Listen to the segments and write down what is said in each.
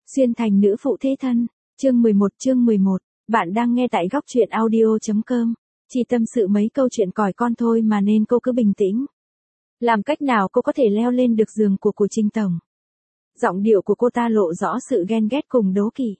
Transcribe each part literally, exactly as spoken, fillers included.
Xuyên thành nữ phụ thế thân, chương mười một chương mười một, bạn đang nghe tại góc truyện audio.com, chỉ tâm sự mấy câu chuyện còi con thôi mà nên cô cứ bình tĩnh. Làm cách nào cô có thể leo lên được giường của của Trình Tổng? Giọng điệu của cô ta lộ rõ sự ghen ghét cùng đố kỵ.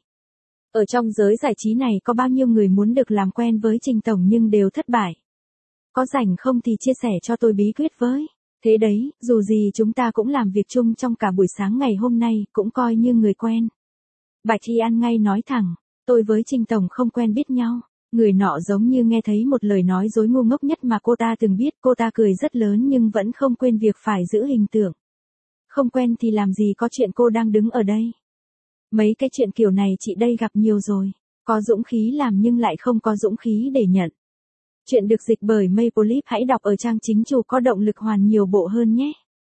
Ở trong giới giải trí này có bao nhiêu người muốn được làm quen với Trình Tổng nhưng đều thất bại. Có rảnh không thì chia sẻ cho tôi bí quyết với. Thế đấy, dù gì chúng ta cũng làm việc chung trong cả buổi sáng ngày hôm nay, cũng coi như người quen. Bạch Thi ăn ngay nói thẳng, tôi với Trình Tổng không quen biết nhau. Người nọ giống như nghe thấy một lời nói dối ngu ngốc nhất mà cô ta từng biết. Cô ta cười rất lớn nhưng vẫn không quên việc phải giữ hình tượng. Không quen thì làm gì có chuyện cô đang đứng ở đây. Mấy cái chuyện kiểu này chị đây gặp nhiều rồi. Có dũng khí làm nhưng lại không có dũng khí để nhận. Chuyện được dịch bởi Maple hãy đọc ở trang chính chủ có động lực hoàn nhiều bộ hơn nhé.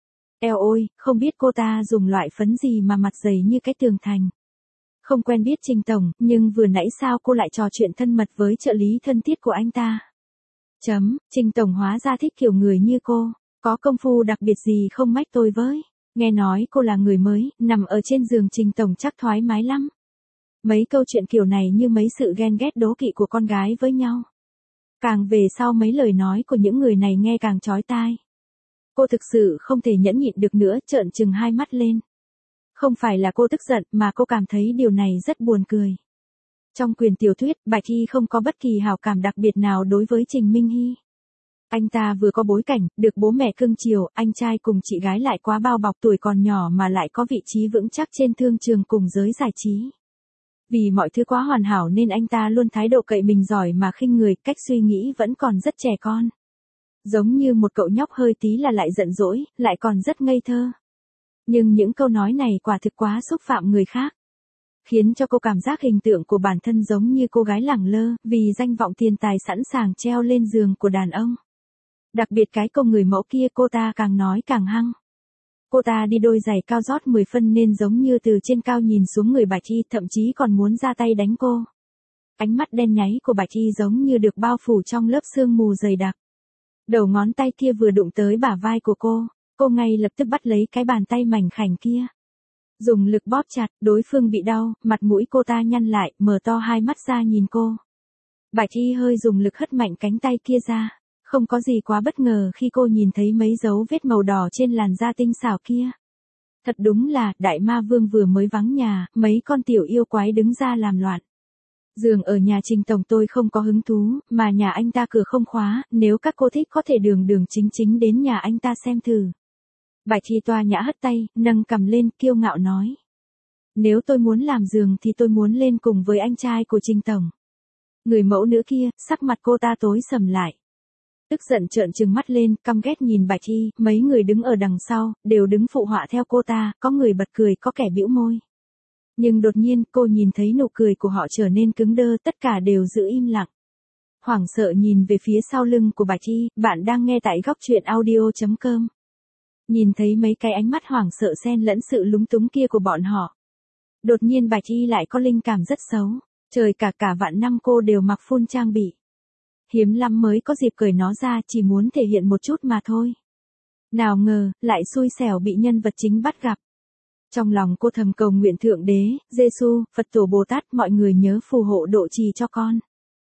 Eo ôi, không biết cô ta dùng loại phấn gì mà mặt dày như cái tường thành. Không quen biết Trình Tổng, nhưng vừa nãy sao cô lại trò chuyện thân mật với trợ lý thân thiết của anh ta. Chấm, Trình Tổng hóa ra thích kiểu người như cô, có công phu đặc biệt gì không mách tôi với. Nghe nói cô là người mới, nằm ở trên giường Trình Tổng chắc thoải mái lắm. Mấy câu chuyện kiểu này như mấy sự ghen ghét đố kỵ của con gái với nhau. Càng về sau mấy lời nói của những người này nghe càng chói tai. Cô thực sự không thể nhẫn nhịn được nữa, trợn trừng hai mắt lên. Không phải là cô tức giận mà cô cảm thấy điều này rất buồn cười. Trong quyền tiểu thuyết, Bạch Thi không có bất kỳ hảo cảm đặc biệt nào đối với Trình Minh Hy. Anh ta vừa có bối cảnh, được bố mẹ cưng chiều, anh trai cùng chị gái lại quá bao bọc, tuổi còn nhỏ mà lại có vị trí vững chắc trên thương trường cùng giới giải trí. Vì mọi thứ quá hoàn hảo nên anh ta luôn thái độ cậy mình giỏi mà khinh người, cách suy nghĩ vẫn còn rất trẻ con. Giống như một cậu nhóc hơi tí là lại giận dỗi, lại còn rất ngây thơ. Nhưng những câu nói này quả thực quá xúc phạm người khác. Khiến cho cô cảm giác hình tượng của bản thân giống như cô gái lẳng lơ, vì danh vọng tiền tài sẵn sàng treo lên giường của đàn ông. Đặc biệt cái câu người mẫu kia cô ta càng nói càng hăng. Cô ta đi đôi giày cao rót mười phân nên giống như từ trên cao nhìn xuống người Bạch Thi, thậm chí còn muốn ra tay đánh cô. Ánh mắt đen nháy của Bạch Thi giống như được bao phủ trong lớp sương mù dày đặc. Đầu ngón tay kia vừa đụng tới bả vai của cô, cô ngay lập tức bắt lấy cái bàn tay mảnh khảnh kia. Dùng lực bóp chặt, đối phương bị đau, mặt mũi cô ta nhăn lại, mở to hai mắt ra nhìn cô. Bạch Thi hơi dùng lực hất mạnh cánh tay kia ra. Không có gì quá bất ngờ khi cô nhìn thấy mấy dấu vết màu đỏ trên làn da tinh xảo kia. Thật đúng là, đại ma vương vừa mới vắng nhà, mấy con tiểu yêu quái đứng ra làm loạn. Giường ở nhà Trình Tổng tôi không có hứng thú, mà nhà anh ta cửa không khóa, nếu các cô thích có thể đường đường chính chính đến nhà anh ta xem thử. Bạch Thi toa nhã hất tay, nâng cằm lên, kiêu ngạo nói. Nếu tôi muốn làm giường thì tôi muốn lên cùng với anh trai của Trình Tổng. Người mẫu nữ kia, sắc mặt cô ta tối sầm lại. Tức giận trợn trừng mắt lên, căm ghét nhìn Bạch Thi, mấy người đứng ở đằng sau, đều đứng phụ họa theo cô ta, có người bật cười, có kẻ bĩu môi. Nhưng đột nhiên, cô nhìn thấy nụ cười của họ trở nên cứng đơ, tất cả đều giữ im lặng. Hoảng sợ nhìn về phía sau lưng của Bạch Thi, bạn đang nghe tại góc truyện audio.com. Nhìn thấy mấy cái ánh mắt hoảng sợ xen lẫn sự lúng túng kia của bọn họ. Đột nhiên Bạch Thi lại có linh cảm rất xấu, trời cả cả vạn năm cô đều mặc full trang bị. Hiếm lắm mới có dịp cởi nó ra, chỉ muốn thể hiện một chút mà thôi. Nào ngờ, lại xui xẻo bị nhân vật chính bắt gặp. Trong lòng cô thầm cầu nguyện Thượng Đế, Giê-xu, Phật Tổ Bồ Tát mọi người nhớ phù hộ độ trì cho con.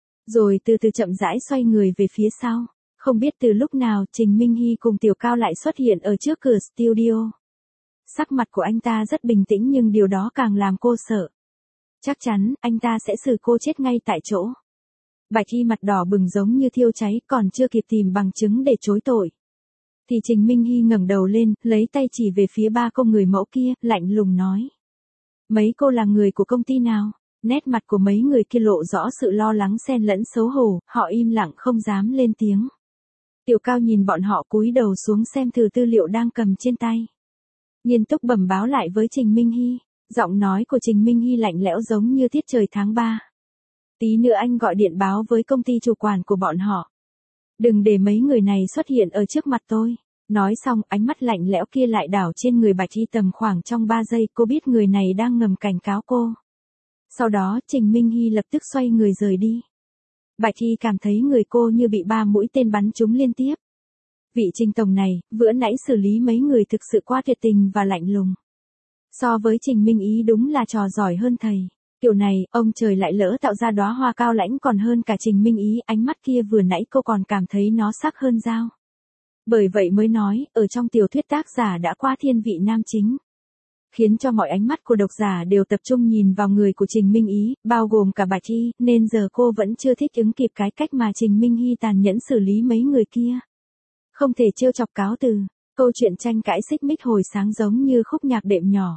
Rồi từ từ chậm rãi xoay người về phía sau. Không biết từ lúc nào Trình Minh Hy cùng Tiểu Cao lại xuất hiện ở trước cửa studio. Sắc mặt của anh ta rất bình tĩnh nhưng điều đó càng làm cô sợ. Chắc chắn, anh ta sẽ xử cô chết ngay tại chỗ. Bạch Thi mặt đỏ bừng giống như thiêu cháy, còn chưa kịp tìm bằng chứng để chối tội. Thì Trình Minh Hy ngẩng đầu lên, lấy tay chỉ về phía ba cô người mẫu kia, lạnh lùng nói. Mấy cô là người của công ty nào? Nét mặt của mấy người kia lộ rõ sự lo lắng xen lẫn xấu hổ, họ im lặng không dám lên tiếng. Tiểu Cao nhìn bọn họ cúi đầu xuống xem thử tư liệu đang cầm trên tay. Nghiêm túc bẩm báo lại với Trình Minh Hy, giọng nói của Trình Minh Hy lạnh lẽo giống như tiết trời tháng ba. Tí nữa anh gọi điện báo với công ty chủ quản của bọn họ. Đừng để mấy người này xuất hiện ở trước mặt tôi. Nói xong, ánh mắt lạnh lẽo kia lại đảo trên người Bạch Thi tầm khoảng trong ba giây, cô biết người này đang ngầm cảnh cáo cô. Sau đó, Trình Minh Hy lập tức xoay người rời đi. Bạch Thi cảm thấy người cô như bị ba mũi tên bắn trúng liên tiếp. Vị Trình Tổng này, vừa nãy xử lý mấy người thực sự quá tuyệt tình và lạnh lùng. So với Trình Minh Ý đúng là trò giỏi hơn thầy. Kiểu này, ông trời lại lỡ tạo ra đóa hoa cao lãnh còn hơn cả Trình Minh Ý, ánh mắt kia vừa nãy cô còn cảm thấy nó sắc hơn dao. Bởi vậy mới nói, ở trong tiểu thuyết tác giả đã qua thiên vị nam chính. Khiến cho mọi ánh mắt của độc giả đều tập trung nhìn vào người của Trình Minh Ý, bao gồm cả Bạch Hy, nên giờ cô vẫn chưa thích ứng kịp cái cách mà Trình Minh Hy tàn nhẫn xử lý mấy người kia. Không thể trêu chọc cáo từ, câu chuyện tranh cãi xích mích hồi sáng giống như khúc nhạc đệm nhỏ.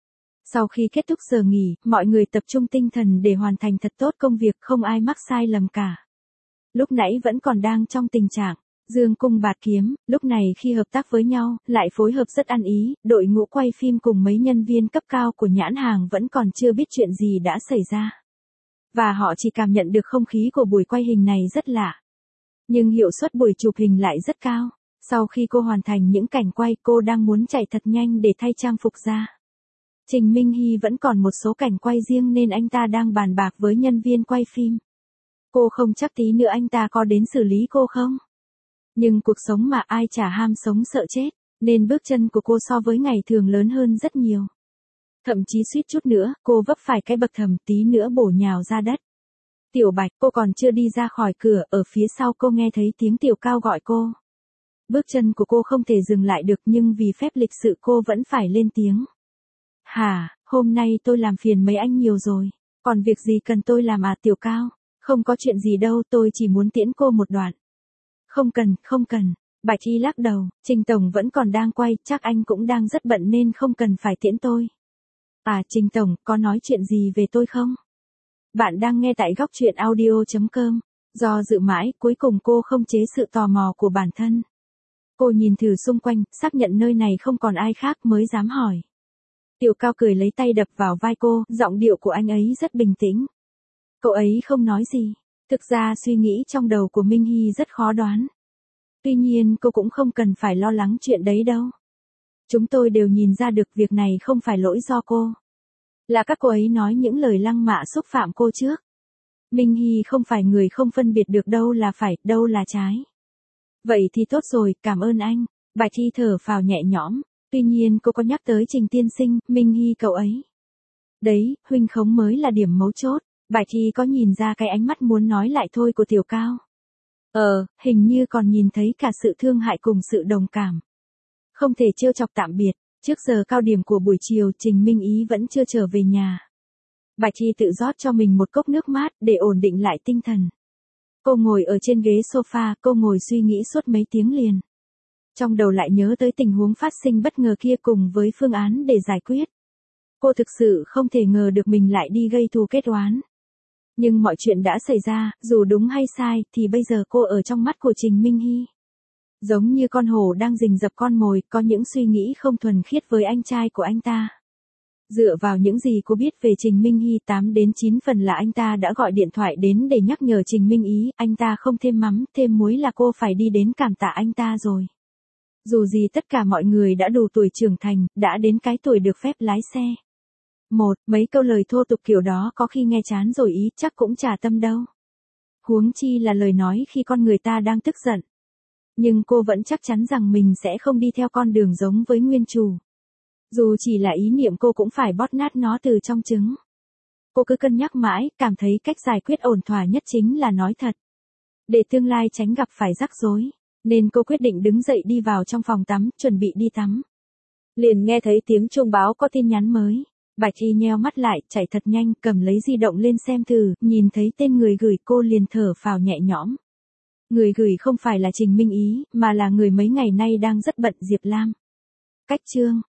Sau khi kết thúc giờ nghỉ, mọi người tập trung tinh thần để hoàn thành thật tốt công việc, không ai mắc sai lầm cả. Lúc nãy vẫn còn đang trong tình trạng dương cung bạt kiếm, lúc này khi hợp tác với nhau, lại phối hợp rất ăn ý, đội ngũ quay phim cùng mấy nhân viên cấp cao của nhãn hàng vẫn còn chưa biết chuyện gì đã xảy ra. Và họ chỉ cảm nhận được không khí của buổi quay hình này rất lạ. Nhưng hiệu suất buổi chụp hình lại rất cao. Sau khi cô hoàn thành những cảnh quay, cô đang muốn chạy thật nhanh để thay trang phục ra. Trình Minh Hy vẫn còn một số cảnh quay riêng nên anh ta đang bàn bạc với nhân viên quay phim. Cô không chắc tí nữa anh ta có đến xử lý cô không? Nhưng cuộc sống mà ai chả ham sống sợ chết, nên bước chân của cô so với ngày thường lớn hơn rất nhiều. Thậm chí suýt chút nữa, cô vấp phải cái bậc thềm tí nữa bổ nhào ra đất. Tiểu Bạch, cô còn chưa đi ra khỏi cửa, ở phía sau cô nghe thấy tiếng Tiểu Cao gọi cô. Bước chân của cô không thể dừng lại được nhưng vì phép lịch sự cô vẫn phải lên tiếng. Hả, hôm nay tôi làm phiền mấy anh nhiều rồi, còn việc gì cần tôi làm à Tiểu Cao? Không có chuyện gì đâu, tôi chỉ muốn tiễn cô một đoạn. Không cần, không cần. Bạch Hy lắc đầu, Trình Tổng vẫn còn đang quay, chắc anh cũng đang rất bận nên không cần phải tiễn tôi. À Trình Tổng, có nói chuyện gì về tôi không? Bạn đang nghe tại góc truyện audio chấm com. Do dự mãi, cuối cùng cô không chế sự tò mò của bản thân. Cô nhìn thử xung quanh, xác nhận nơi này không còn ai khác mới dám hỏi. Tiểu Cao cười lấy tay đập vào vai cô, giọng điệu của anh ấy rất bình tĩnh. Cậu ấy không nói gì. Thực ra suy nghĩ trong đầu của Minh Hy rất khó đoán. Tuy nhiên cô cũng không cần phải lo lắng chuyện đấy đâu. Chúng tôi đều nhìn ra được việc này không phải lỗi do cô. Là các cô ấy nói những lời lăng mạ xúc phạm cô trước. Minh Hy không phải người không phân biệt được đâu là phải, đâu là trái. Vậy thì tốt rồi, cảm ơn anh. Bạch Hy thở phào nhẹ nhõm. Tuy nhiên cô có nhắc tới Trình tiên sinh, Minh Hy cậu ấy. Đấy, huynh khống mới là điểm mấu chốt. Bạch Hy có nhìn ra cái ánh mắt muốn nói lại thôi của Tiểu Cao. Ờ, hình như còn nhìn thấy cả sự thương hại cùng sự đồng cảm. Không thể trêu chọc tạm biệt, trước giờ cao điểm của buổi chiều Trình Minh Ý vẫn chưa trở về nhà. Bạch Hy tự rót cho mình một cốc nước mát để ổn định lại tinh thần. Cô ngồi ở trên ghế sofa, cô ngồi suy nghĩ suốt mấy tiếng liền. Trong đầu lại nhớ tới tình huống phát sinh bất ngờ kia cùng với phương án để giải quyết. Cô thực sự không thể ngờ được mình lại đi gây thù kết oán. Nhưng mọi chuyện đã xảy ra, dù đúng hay sai, thì bây giờ cô ở trong mắt của Trình Minh Hy. Giống như con hổ đang rình rập con mồi, có những suy nghĩ không thuần khiết với anh trai của anh ta. Dựa vào những gì cô biết về Trình Minh Hy, tám đến chín phần là anh ta đã gọi điện thoại đến để nhắc nhở Trình Minh Ý, anh ta không thêm mắm, thêm muối là cô phải đi đến cảm tạ anh ta rồi. Dù gì tất cả mọi người đã đủ tuổi trưởng thành, đã đến cái tuổi được phép lái xe. Một, mấy câu lời thô tục kiểu đó có khi nghe chán rồi ý, chắc cũng chả tâm đâu. Huống chi là lời nói khi con người ta đang tức giận. Nhưng cô vẫn chắc chắn rằng mình sẽ không đi theo con đường giống với nguyên chủ. Dù chỉ là ý niệm cô cũng phải bóp nát nó từ trong trứng. Cô cứ cân nhắc mãi, cảm thấy cách giải quyết ổn thỏa nhất chính là nói thật. Để tương lai tránh gặp phải rắc rối, nên cô quyết định đứng dậy đi vào trong phòng tắm, chuẩn bị đi tắm. Liền nghe thấy tiếng chuông báo có tin nhắn mới. Bạch Hy nheo mắt lại, chạy thật nhanh, cầm lấy di động lên xem thử, nhìn thấy tên người gửi cô liền thở phào nhẹ nhõm. Người gửi không phải là Trình Minh Ý, mà là người mấy ngày nay đang rất bận, Diệp Lam. Cách chương